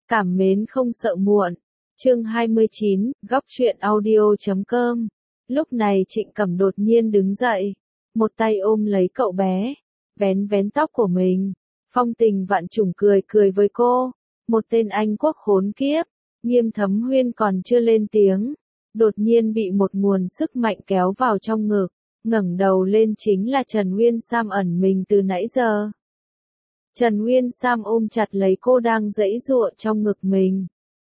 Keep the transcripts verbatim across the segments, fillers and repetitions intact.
Cảm mến không sợ muộn. Chương hai mươi chín, góc truyện audio chấm com. Lúc này Trịnh Cẩm đột nhiên đứng dậy, một tay ôm lấy cậu bé, vén vén tóc của mình, phong tình vạn trùng cười cười với cô. Một tên Anh quốc khốn kiếp. Nghiêm Thấm Huyên còn chưa lên tiếng, đột nhiên bị một nguồn sức mạnh kéo vào trong ngực, ngẩng đầu lên chính là Trần Nguyên Sam ẩn mình từ nãy giờ. Trần Nguyên Sam ôm chặt lấy cô đang giãy giụa trong ngực mình.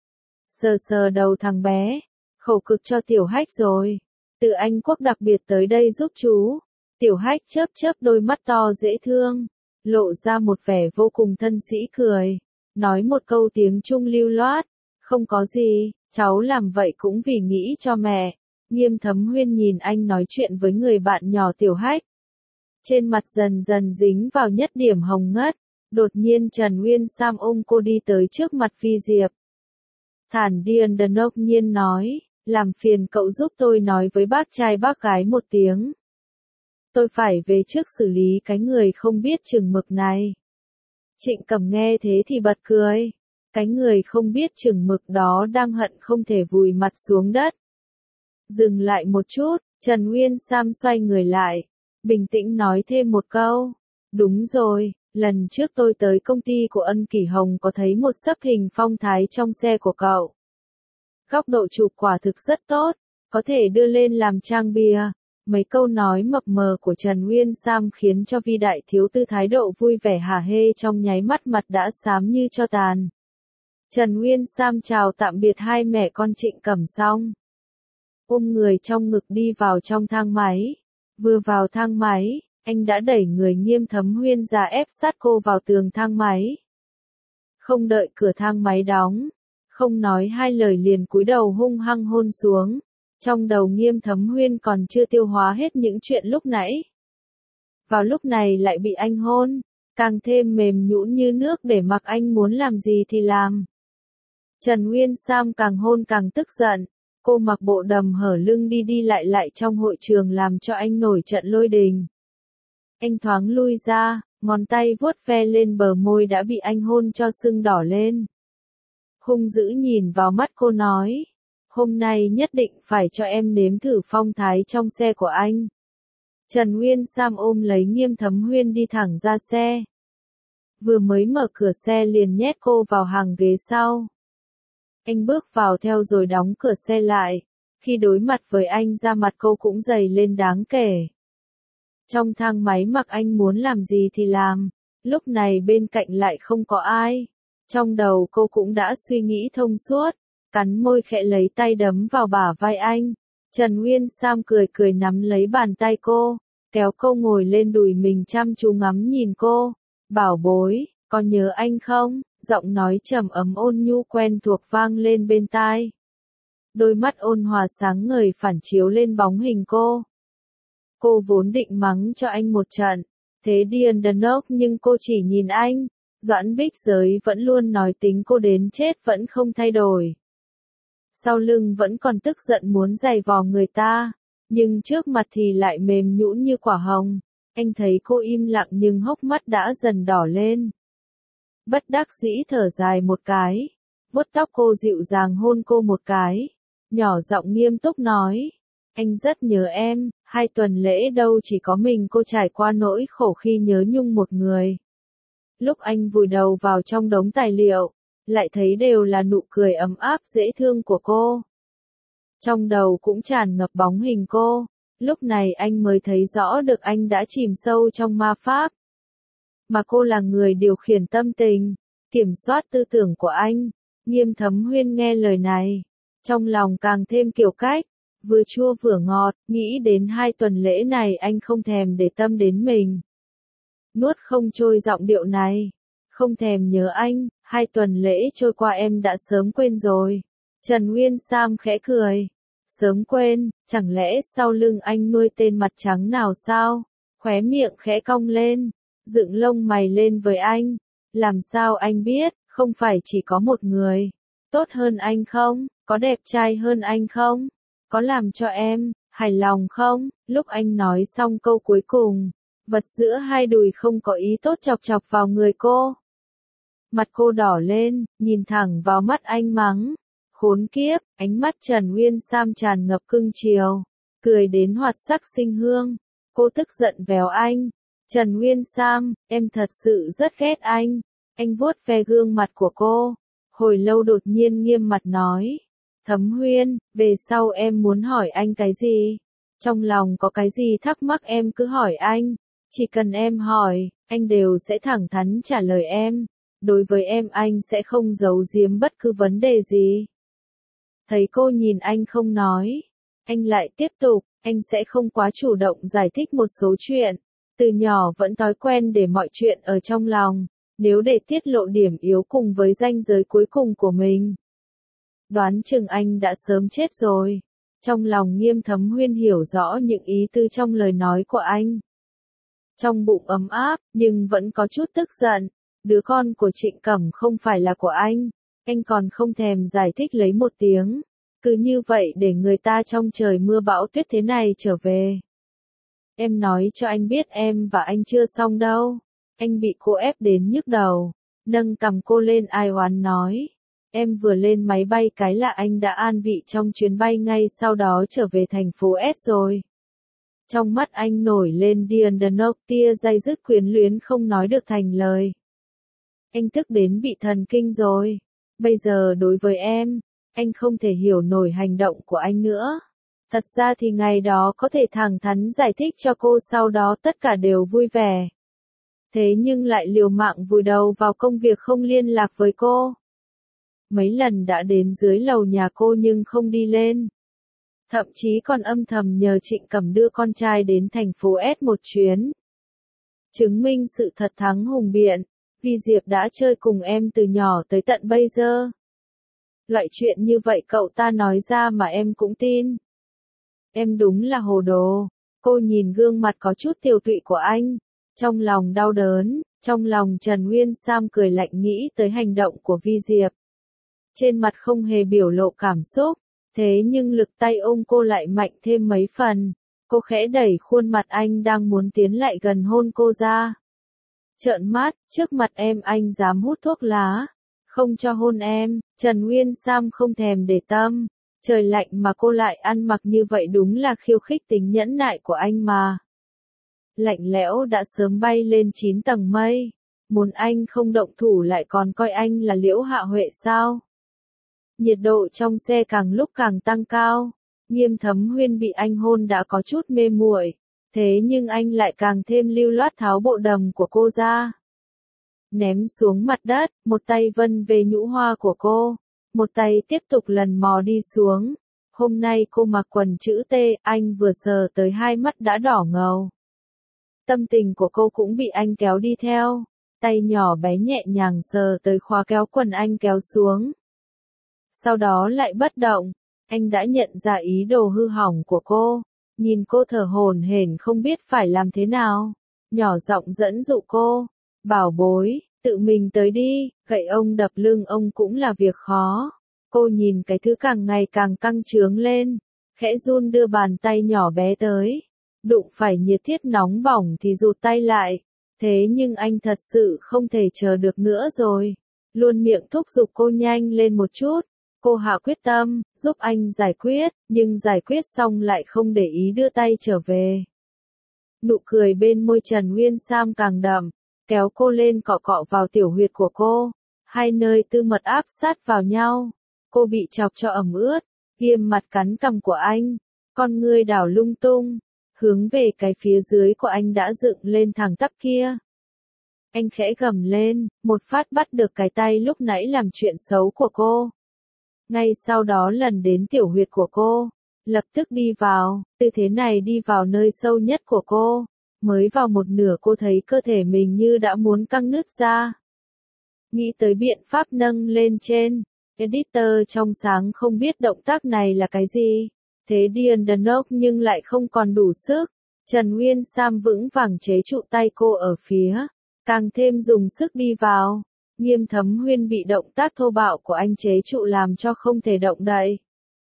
Sờ sờ đầu thằng bé, khẩu cực cho Tiểu Hách rồi. Từ Anh quốc đặc biệt tới đây giúp chú. Tiểu Hách chớp chớp đôi mắt to dễ thương, lộ ra một vẻ vô cùng thân sĩ cười, nói một câu tiếng Trung lưu loát. Không có gì, cháu làm vậy cũng vì nghĩ cho mẹ. Nghiêm Thấm Huyên nhìn anh nói chuyện với người bạn nhỏ Tiểu Hách. Trên mặt dần dần dính vào nhất điểm hồng ngất. Đột nhiên Trần Nguyên Sam ôm cô đi tới trước mặt Phi Diệp. Thản điền đần ốc nhiên nói, làm phiền cậu giúp tôi nói với bác trai bác gái một tiếng. Tôi phải về trước xử lý cái người không biết chừng mực này. Trịnh Cẩm nghe thế thì bật cười. Cái người không biết chừng mực đó đang hận không thể vùi mặt xuống đất. Dừng lại một chút, Trần Nguyên Sam xoay người lại, bình tĩnh nói thêm một câu. Đúng rồi, lần trước tôi tới công ty của Ân Kỷ Hồng có thấy một xấp hình phong thái trong xe của cậu. Góc độ chụp quả thực rất tốt, có thể đưa lên làm trang bìa. Mấy câu nói mập mờ của Trần Nguyên Sam khiến cho Vi đại thiếu tư thái độ vui vẻ hả hê trong nháy mắt mặt đã xám như tro tàn. Trần Nguyên Sam chào tạm biệt hai mẹ con Trịnh Cẩm xong, ôm người trong ngực đi vào trong thang máy. Vừa vào thang máy, anh đã đẩy người Nghiêm Thấm Huyên ra ép sát cô vào tường thang máy. Không đợi cửa thang máy đóng, không nói hai lời liền cúi đầu hung hăng hôn xuống. Trong đầu Nghiêm Thấm Huyên còn chưa tiêu hóa hết những chuyện lúc nãy. Vào lúc này lại bị anh hôn, càng thêm mềm nhũn như nước để mặc anh muốn làm gì thì làm. Trần Nguyên Sam càng hôn càng tức giận, cô mặc bộ đầm hở lưng đi đi lại lại trong hội trường làm cho anh nổi trận lôi đình. Anh thoáng lui ra, ngón tay vuốt ve lên bờ môi đã bị anh hôn cho sưng đỏ lên. Hung dữ nhìn vào mắt cô nói, hôm nay nhất định phải cho em nếm thử phong thái trong xe của anh. Trần Nguyên Sam ôm lấy Nghiêm Thấm Huyên đi thẳng ra xe. Vừa mới mở cửa xe liền nhét cô vào hàng ghế sau. Anh bước vào theo rồi đóng cửa xe lại. Khi đối mặt với anh da mặt cô cũng dày lên đáng kể. Trong thang máy mặc anh muốn làm gì thì làm. Lúc này bên cạnh lại không có ai. Trong đầu cô cũng đã suy nghĩ thông suốt. Cắn môi khẽ lấy tay đấm vào bả vai anh. Trần Nguyên Sam cười cười nắm lấy bàn tay cô, kéo cô ngồi lên đùi mình chăm chú ngắm nhìn cô. Bảo bối, có nhớ anh không? Giọng nói trầm ấm ôn nhu quen thuộc vang lên bên tai. Đôi mắt ôn hòa sáng ngời phản chiếu lên bóng hình cô. Cô vốn định mắng cho anh một trận, thế điên đần ốc nhưng cô chỉ nhìn anh. Doãn Bích Giới vẫn luôn nói tính cô đến chết vẫn không thay đổi. Sau lưng vẫn còn tức giận muốn giày vò người ta, nhưng trước mặt thì lại mềm nhũn như quả hồng. Anh thấy cô im lặng nhưng hốc mắt đã dần đỏ lên. Bất đắc dĩ thở dài một cái, vuốt tóc cô dịu dàng hôn cô một cái, nhỏ giọng nghiêm túc nói, anh rất nhớ em, hai tuần lễ đâu chỉ có mình cô trải qua nỗi khổ khi nhớ nhung một người. Lúc anh vùi đầu vào trong đống tài liệu, lại thấy đều là nụ cười ấm áp dễ thương của cô. Trong đầu cũng tràn ngập bóng hình cô, lúc này anh mới thấy rõ được anh đã chìm sâu trong ma pháp. Mà cô là người điều khiển tâm tình, kiểm soát tư tưởng của anh. Nghiêm Thấm Huyên nghe lời này, trong lòng càng thêm kiểu cách, vừa chua vừa ngọt, nghĩ đến hai tuần lễ này anh không thèm để tâm đến mình. Nuốt không trôi giọng điệu này, không thèm nhớ anh, hai tuần lễ trôi qua em đã sớm quên rồi. Trần Nguyên Sam khẽ cười, sớm quên, chẳng lẽ sau lưng anh nuôi tên mặt trắng nào sao? Khóe miệng khẽ cong lên, dựng lông mày lên với anh. Làm sao anh biết, không phải chỉ có một người. Tốt hơn anh không? Có đẹp trai hơn anh không? Có làm cho em hài lòng không? Lúc anh nói xong câu cuối cùng, vật giữa hai đùi không có ý tốt chọc chọc vào người cô. Mặt cô đỏ lên, nhìn thẳng vào mắt anh mắng. Khốn kiếp, ánh mắt Trần Uyên Sam tràn ngập cưng chiều, cười đến hoạt sắc sinh hương. Cô tức giận véo anh. Trần Uyên Sam, em thật sự rất ghét anh. Anh vuốt ve gương mặt của cô. Hồi lâu đột nhiên nghiêm mặt nói. Thấm Huyên, về sau em muốn hỏi anh cái gì? Trong lòng có cái gì thắc mắc em cứ hỏi anh. Chỉ cần em hỏi, anh đều sẽ thẳng thắn trả lời em. Đối với em anh sẽ không giấu giếm bất cứ vấn đề gì. Thấy cô nhìn anh không nói. Anh lại tiếp tục, anh sẽ không quá chủ động giải thích một số chuyện. Từ nhỏ vẫn thói quen để mọi chuyện ở trong lòng. Nếu để tiết lộ điểm yếu cùng với ranh giới cuối cùng của mình. Đoán chừng anh đã sớm chết rồi. Trong lòng Nghiêm Thấm Huyên hiểu rõ những ý tư trong lời nói của anh. Trong bụng ấm áp, nhưng vẫn có chút tức giận. Đứa con của Trịnh Cẩm không phải là của anh. Anh còn không thèm giải thích lấy một tiếng. Cứ như vậy để người ta trong trời mưa bão tuyết thế này trở về. Em nói cho anh biết em và anh chưa xong đâu. Anh bị cô ép đến nhức đầu. Nâng cằm cô lên ai oán nói. Em vừa lên máy bay cái là anh đã an vị trong chuyến bay ngay sau đó trở về thành phố S rồi. Trong mắt anh nổi lên điên đần ốc tia day dứt quyến luyến không nói được thành lời. Anh tức đến bị thần kinh rồi. Bây giờ đối với em, anh không thể hiểu nổi hành động của anh nữa. Thật ra thì ngày đó có thể thẳng thắn giải thích cho cô sau đó tất cả đều vui vẻ. Thế nhưng lại liều mạng vùi đầu vào công việc không liên lạc với cô. Mấy lần đã đến dưới lầu nhà cô nhưng không đi lên. Thậm chí còn âm thầm nhờ Trịnh Cẩm đưa con trai đến thành phố S một chuyến. Chứng minh sự thật thắng hùng biện, vì Diệp đã chơi cùng em từ nhỏ tới tận bây giờ. Loại chuyện như vậy cậu ta nói ra mà em cũng tin. Em đúng là hồ đồ. Cô nhìn gương mặt có chút tiều tụy của anh. Trong lòng đau đớn, trong lòng Trần Uyên Sam cười lạnh nghĩ tới hành động của Vi Diệp. Trên mặt không hề biểu lộ cảm xúc, thế nhưng lực tay ôm cô lại mạnh thêm mấy phần. Cô khẽ đẩy khuôn mặt anh đang muốn tiến lại gần hôn cô ra. Trợn mắt, trước mặt em anh dám hút thuốc lá. Không cho hôn em, Trần Uyên Sam không thèm để tâm. Trời lạnh mà cô lại ăn mặc như vậy đúng là khiêu khích tính nhẫn nại của anh mà. Lạnh lẽo đã sớm bay lên chín tầng mây. Muốn anh không động thủ lại còn coi anh là Liễu Hạ Huệ sao? Nhiệt độ trong xe càng lúc càng tăng cao. Nghiêm Thấm Huyên bị anh hôn đã có chút mê muội. Thế nhưng anh lại càng thêm lưu loát tháo bộ đầm của cô ra. Ném xuống mặt đất, một tay vân về nhũ hoa của cô. Một tay tiếp tục lần mò đi xuống. Hôm nay cô mặc quần chữ T, anh vừa sờ tới hai mắt đã đỏ ngầu. Tâm tình của cô cũng bị anh kéo đi theo. Tay nhỏ bé nhẹ nhàng sờ tới khóa kéo quần anh kéo xuống. Sau đó lại bất động. Anh đã nhận ra ý đồ hư hỏng của cô. Nhìn cô thở hổn hển không biết phải làm thế nào. Nhỏ giọng dẫn dụ cô. Bảo bối, tự mình tới đi, gậy ông đập lưng ông cũng là việc khó. Cô nhìn cái thứ càng ngày càng căng trướng lên. Khẽ run đưa bàn tay nhỏ bé tới. Đụng phải nhiệt thiết nóng bỏng thì rụt tay lại. Thế nhưng anh thật sự không thể chờ được nữa rồi. Luôn miệng thúc giục cô nhanh lên một chút. Cô hạ quyết tâm, giúp anh giải quyết, nhưng giải quyết xong lại không để ý đưa tay trở về. Nụ cười bên môi Trần Uyên Sam càng đậm, kéo cô lên cọ cọ vào tiểu huyệt của cô. Hai nơi tư mật áp sát vào nhau. Cô bị chọc cho ẩm ướt, ghim mặt cắn cằm của anh. Con ngươi đảo lung tung, hướng về cái phía dưới của anh đã dựng lên thẳng tắp kia. Anh khẽ gầm lên, một phát bắt được cái tay lúc nãy làm chuyện xấu của cô. Ngay sau đó lần đến tiểu huyệt của cô, lập tức đi vào, tư thế này đi vào nơi sâu nhất của cô. Mới vào một nửa cô thấy cơ thể mình như đã muốn căng nứt ra. Nghĩ tới biện pháp nâng lên trên, editor trong sáng không biết động tác này là cái gì. Thế điên đần ốc nhưng lại không còn đủ sức. Trần Uyên Sam vững vàng chế trụ tay cô ở phía, càng thêm dùng sức đi vào. Nghiêm Thấm Huyên bị động tác thô bạo của anh chế trụ làm cho không thể động đậy.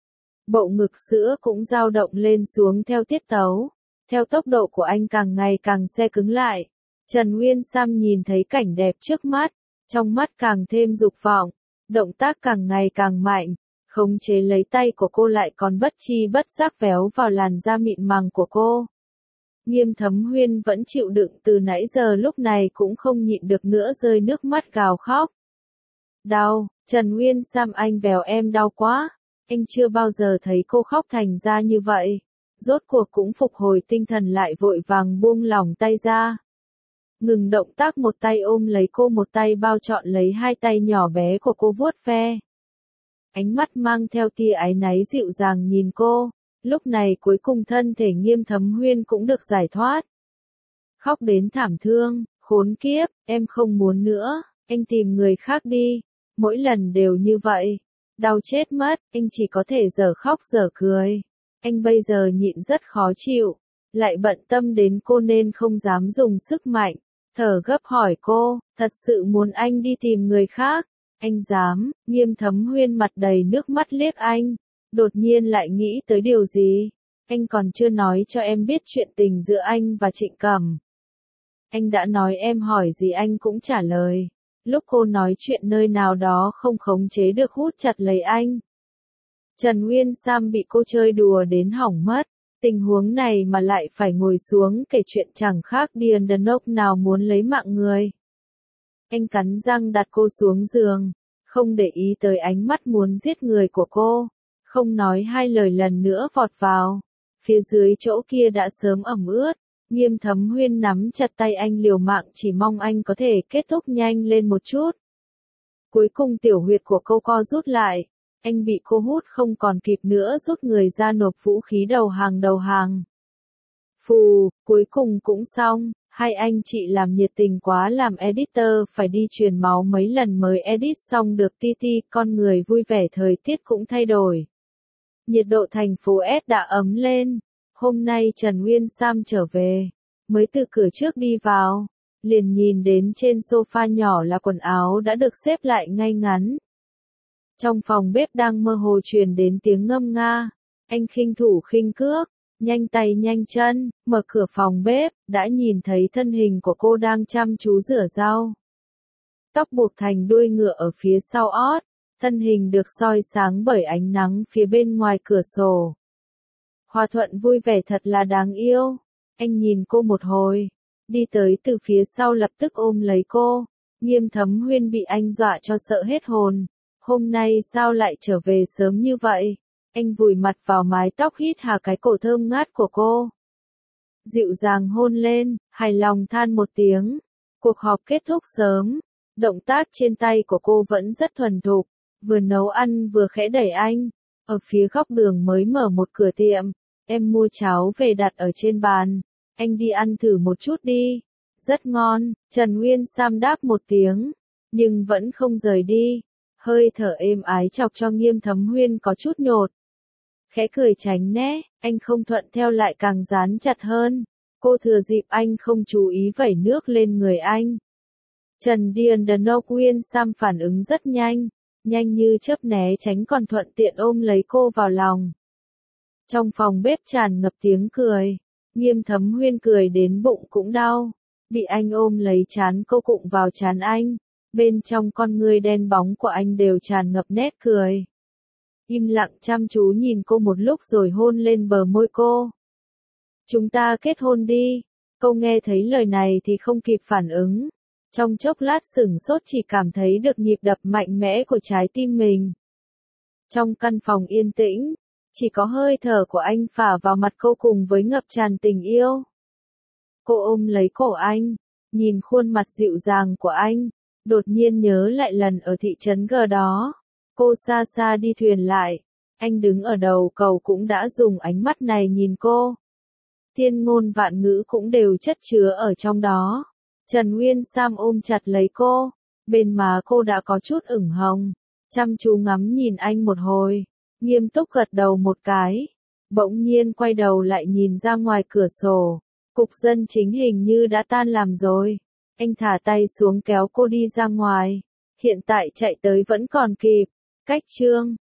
Bộ ngực sữa cũng dao động lên xuống theo tiết tấu. Theo tốc độ của anh càng ngày càng xe cứng lại. Trần Uyên Sam nhìn thấy cảnh đẹp trước mắt. trong mắt càng thêm dục vọng, động tác càng ngày càng mạnh, khống chế lấy tay của cô lại còn bất chi bất giác véo vào làn da mịn màng của cô. Nghiêm Thấm Huyên vẫn chịu đựng từ nãy giờ lúc này cũng không nhịn được nữa rơi nước mắt gào khóc. Đau, Trần Nguyên Sam anh véo em đau quá, anh chưa bao giờ thấy cô khóc thành ra như vậy. Rốt cuộc cũng phục hồi tinh thần lại vội vàng buông lỏng tay ra. Ngừng động tác một tay ôm lấy cô một tay bao trọn lấy hai tay nhỏ bé của cô vuốt ve. Ánh mắt mang theo tia áy náy dịu dàng nhìn cô, lúc này cuối cùng thân thể Nghiêm Thấm Huyên cũng được giải thoát. Khóc đến thảm thương, khốn kiếp, em không muốn nữa, anh tìm người khác đi, mỗi lần đều như vậy, đau chết mất, anh chỉ có thể giờ khóc giờ cười. Anh bây giờ nhịn rất khó chịu, lại bận tâm đến cô nên không dám dùng sức mạnh, thở gấp hỏi cô, thật sự muốn anh đi tìm người khác, anh dám. Nghiêm Thấm Huyên mặt đầy nước mắt liếc anh, đột nhiên lại nghĩ tới điều gì, anh còn chưa nói cho em biết chuyện tình giữa anh và Trịnh Cẩm. Anh đã nói em hỏi gì anh cũng trả lời, lúc cô nói chuyện nơi nào đó không khống chế được hút chặt lấy anh. Trần Nguyên Sam bị cô chơi đùa đến hỏng mất, tình huống này mà lại phải ngồi xuống kể chuyện chẳng khác điên đần ốc nào muốn lấy mạng người. Anh cắn răng đặt cô xuống giường, không để ý tới ánh mắt muốn giết người của cô, không nói hai lời lần nữa vọt vào. Phía dưới chỗ kia đã sớm ẩm ướt, Nghiêm Thấm Huyên nắm chặt tay anh liều mạng chỉ mong anh có thể kết thúc nhanh lên một chút. Cuối cùng tiểu huyệt của cô co rút lại. Anh bị cô hút không còn kịp nữa rút người ra nộp vũ khí đầu hàng đầu hàng. Phù, cuối cùng cũng xong, hai anh chị làm nhiệt tình quá làm editor phải đi truyền máu mấy lần mới edit xong được ti ti, con người vui vẻ thời tiết cũng thay đổi. Nhiệt độ thành phố S đã ấm lên, hôm nay Trần Nguyên Sam trở về, mới từ cửa trước đi vào, liền nhìn đến trên sofa nhỏ là quần áo đã được xếp lại ngay ngắn. Trong phòng bếp đang mơ hồ truyền đến tiếng ngâm nga, anh khinh thủ khinh cước, nhanh tay nhanh chân, mở cửa phòng bếp, đã nhìn thấy thân hình của cô đang chăm chú rửa rau. Tóc buộc thành đuôi ngựa ở phía sau ót, thân hình được soi sáng bởi ánh nắng phía bên ngoài cửa sổ. Hòa Thuận vui vẻ thật là đáng yêu, anh nhìn cô một hồi, đi tới từ phía sau lập tức ôm lấy cô, Nghiêm Thấm Huyên bị anh dọa cho sợ hết hồn. Hôm nay sao lại trở về sớm như vậy? Anh vùi mặt vào mái tóc hít hà cái cổ thơm ngát của cô. Dịu dàng hôn lên, hài lòng than một tiếng. Cuộc họp kết thúc sớm. Động tác trên tay của cô vẫn rất thuần thục. Vừa nấu ăn vừa khẽ đẩy anh. Ở phía góc đường mới mở một cửa tiệm. Em mua cháo về đặt ở trên bàn. Anh đi ăn thử một chút đi. Rất ngon, Trần Nguyên Sam đáp một tiếng. Nhưng vẫn không rời đi. Hơi thở êm ái chọc cho Nghiêm Thấm Huyên có chút nhột. Khẽ cười tránh né, anh không thuận theo lại càng dán chặt hơn. Cô thừa dịp anh không chú ý vẩy nước lên người anh. Trần Điền Đần Âu Nguyên Sam phản ứng rất nhanh, nhanh như chớp né tránh còn thuận tiện ôm lấy cô vào lòng. Trong phòng bếp tràn ngập tiếng cười, Nghiêm Thấm Huyên cười đến bụng cũng đau, bị anh ôm lấy trán cô cụng vào trán anh. Bên trong con ngươi đen bóng của anh đều tràn ngập nét cười. Im lặng chăm chú nhìn cô một lúc rồi hôn lên bờ môi cô. Chúng ta kết hôn đi. Cô nghe thấy lời này thì không kịp phản ứng. Trong chốc lát sửng sốt chỉ cảm thấy được nhịp đập mạnh mẽ của trái tim mình. Trong căn phòng yên tĩnh, chỉ có hơi thở của anh phả vào mặt cô cùng với ngập tràn tình yêu. Cô ôm lấy cổ anh, nhìn khuôn mặt dịu dàng của anh. Đột nhiên nhớ lại lần ở thị trấn G đó. Cô xa xa đi thuyền lại. Anh đứng ở đầu cầu cũng đã dùng ánh mắt này nhìn cô. Thiên ngôn vạn ngữ cũng đều chất chứa ở trong đó. Trần Nguyên Sam ôm chặt lấy cô. Bên má cô đã có chút ửng hồng. Chăm chú ngắm nhìn anh một hồi. Nghiêm túc gật đầu một cái. Bỗng nhiên quay đầu lại nhìn ra ngoài cửa sổ. Cục dân chính hình như đã tan làm rồi. Anh thả tay xuống kéo cô đi ra ngoài. Hiện tại chạy tới vẫn còn kịp. Cách chương